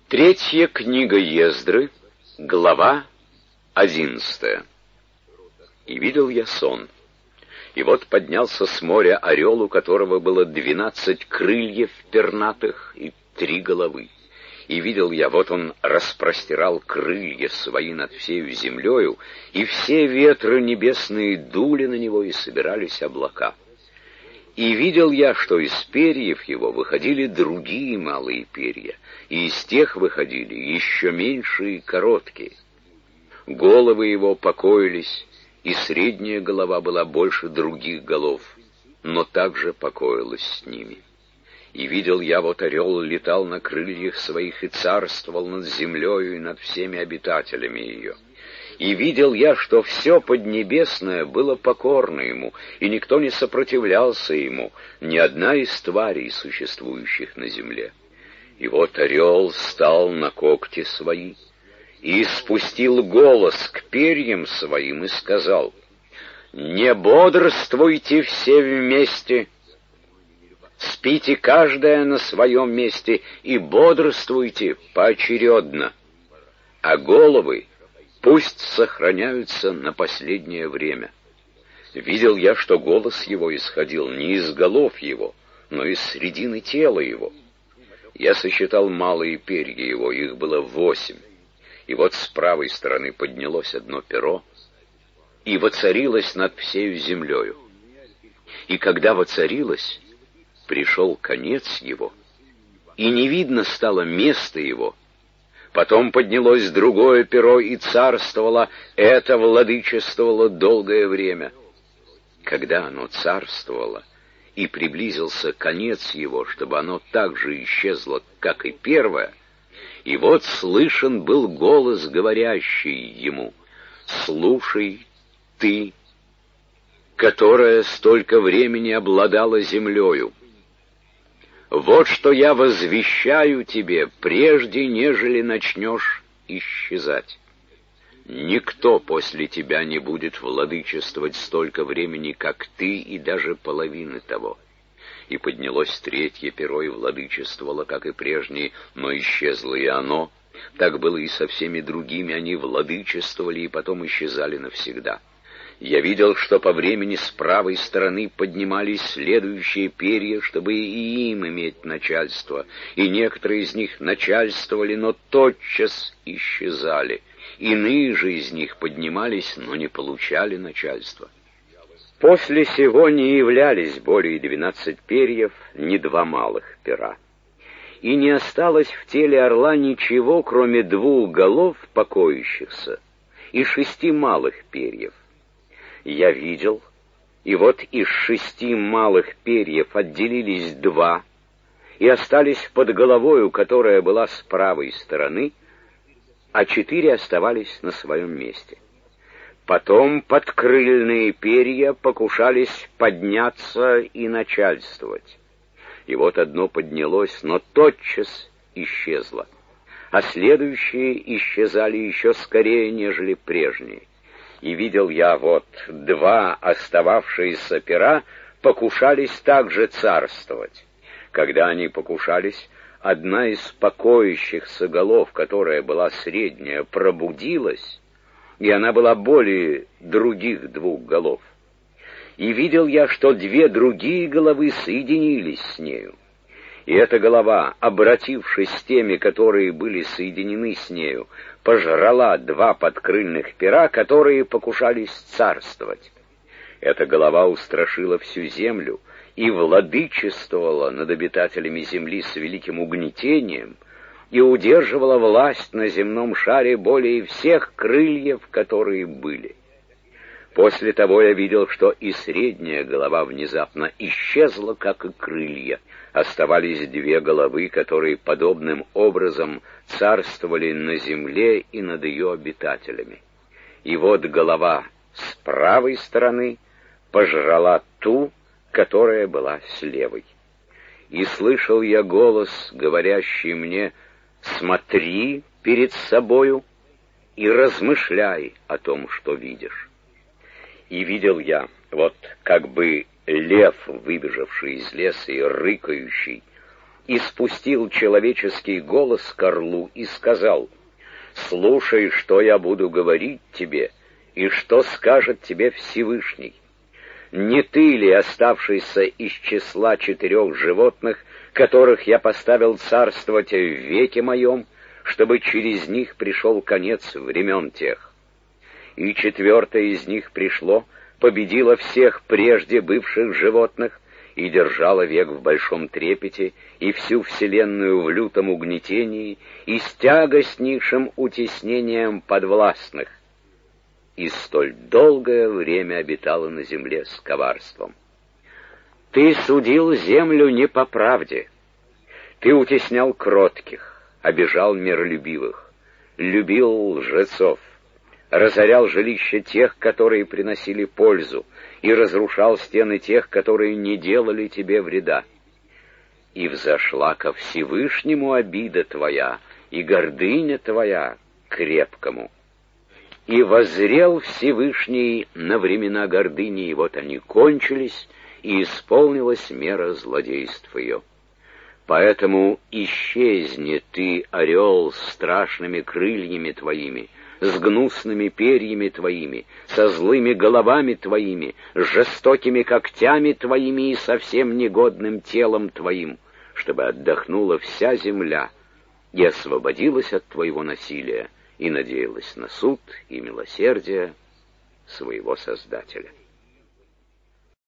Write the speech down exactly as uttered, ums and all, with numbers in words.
Третья книга Ездры, глава одиннадцатая. «И видел я сон, и вот поднялся с моря орел, у которого было двенадцать крыльев пернатых и три головы. И видел я, вот он распростирал крылья свои над всею землею, и все ветры небесные дули на него, и собирались облака. И видел я, что из перьев его выходили другие малые перья, и из тех выходили еще меньшие короткие. Головы его покоились, и средняя голова была больше других голов, но также покоилась с ними. И видел я, вот орел летал на крыльях своих и царствовал над землею и над всеми обитателями ее. И видел я, что все поднебесное было покорно ему, и никто не сопротивлялся ему, ни одна из тварей, существующих на земле. И вот орел стал на когти свои, и спустил голос к перьям своим и сказал: «Не бодрствуйте все вместе, спите каждая на своем месте, и бодрствуйте поочередно, а головы пусть сохраняются на последнее время». Видел я, что голос его исходил не из голов его, но из средины тела его. Я сосчитал малые перья его, их было восемь. И вот с правой стороны поднялось одно перо, и воцарилось над всею землею. И когда воцарилось, пришел конец его, и не видно стало места его. Потом поднялось другое перо и царствовало, это владычествовало долгое время. Когда оно царствовало, и приблизился конец его, чтобы оно так же исчезло, как и первое, и вот слышен был голос, говорящий ему: «Слушай ты, которая столько времени обладала землею, вот что я возвещаю тебе, прежде нежели начнешь исчезать. Никто после тебя не будет владычествовать столько времени, как ты, и даже половины того». И поднялось третье перо и владычествовало, как и прежние, но исчезло и оно. Так было и со всеми другими, они владычествовали и потом исчезали навсегда. Я видел, что по времени с правой стороны поднимались следующие перья, чтобы и им иметь начальство, и некоторые из них начальствовали, но тотчас исчезали. Иные же из них поднимались, но не получали начальства. После сего не являлись более двенадцать перьев, ни два малых пера. И не осталось в теле орла ничего, кроме двух голов покоящихся и шести малых перьев. Я видел, и вот из шести малых перьев отделились два, и остались под головою, которая была с правой стороны, а четыре оставались на своем месте. Потом подкрыльные перья покушались подняться и начальствовать. И вот одно поднялось, но тотчас исчезло, а следующие исчезали еще скорее, нежели прежние. И видел я, вот два остававшиеся пера покушались также царствовать. Когда они покушались, одна из покоящихся голов, которая была средняя, пробудилась, и она была более других двух голов. И видел я, что две другие головы соединились с нею. И эта голова, обратившись с теми, которые были соединены с нею, пожрала два подкрыльных пера, которые покушались царствовать. Эта голова устрашила всю землю и владычествовала над обитателями земли с великим угнетением, и удерживала власть на земном шаре более всех крыльев, которые были. После того я видел, что и средняя голова внезапно исчезла, как и крылья. Оставались две головы, которые подобным образом царствовали на земле и над ее обитателями. И вот голова с правой стороны пожрала ту, которая была с левой. И слышал я голос, говорящий мне: «Смотри перед собою и размышляй о том, что видишь». И видел я, вот как бы лев, выбежавший из леса и рыкающий, и спустил человеческий голос к орлу и сказал: «Слушай, что я буду говорить тебе, и что скажет тебе Всевышний. Не ты ли, оставшийся из числа четырех животных, которых я поставил царствовать в веке моем, чтобы через них пришел конец времен тех? И четвертое из них пришло, победило всех прежде бывших животных и держало век в большом трепете и всю вселенную в лютом угнетении и с тягостнейшим утеснением подвластных, и столь долгое время обитало на земле с коварством. Ты судил землю не по правде, ты утеснял кротких, обижал миролюбивых, любил лжецов, разорял жилища тех, которые приносили пользу, и разрушал стены тех, которые не делали тебе вреда. И взошла ко Всевышнему обида твоя, и гордыня твоя к крепкому. И воззрел Всевышний на времена гордыни, и вот они кончились, и исполнилась мера злодейств ее. Поэтому исчезни ты, орел, с страшными крыльями твоими, с гнусными перьями твоими, со злыми головами твоими, с жестокими когтями твоими и совсем негодным телом твоим, чтобы отдохнула вся земля и освободилась от твоего насилия и надеялась на суд и милосердие своего Создателя.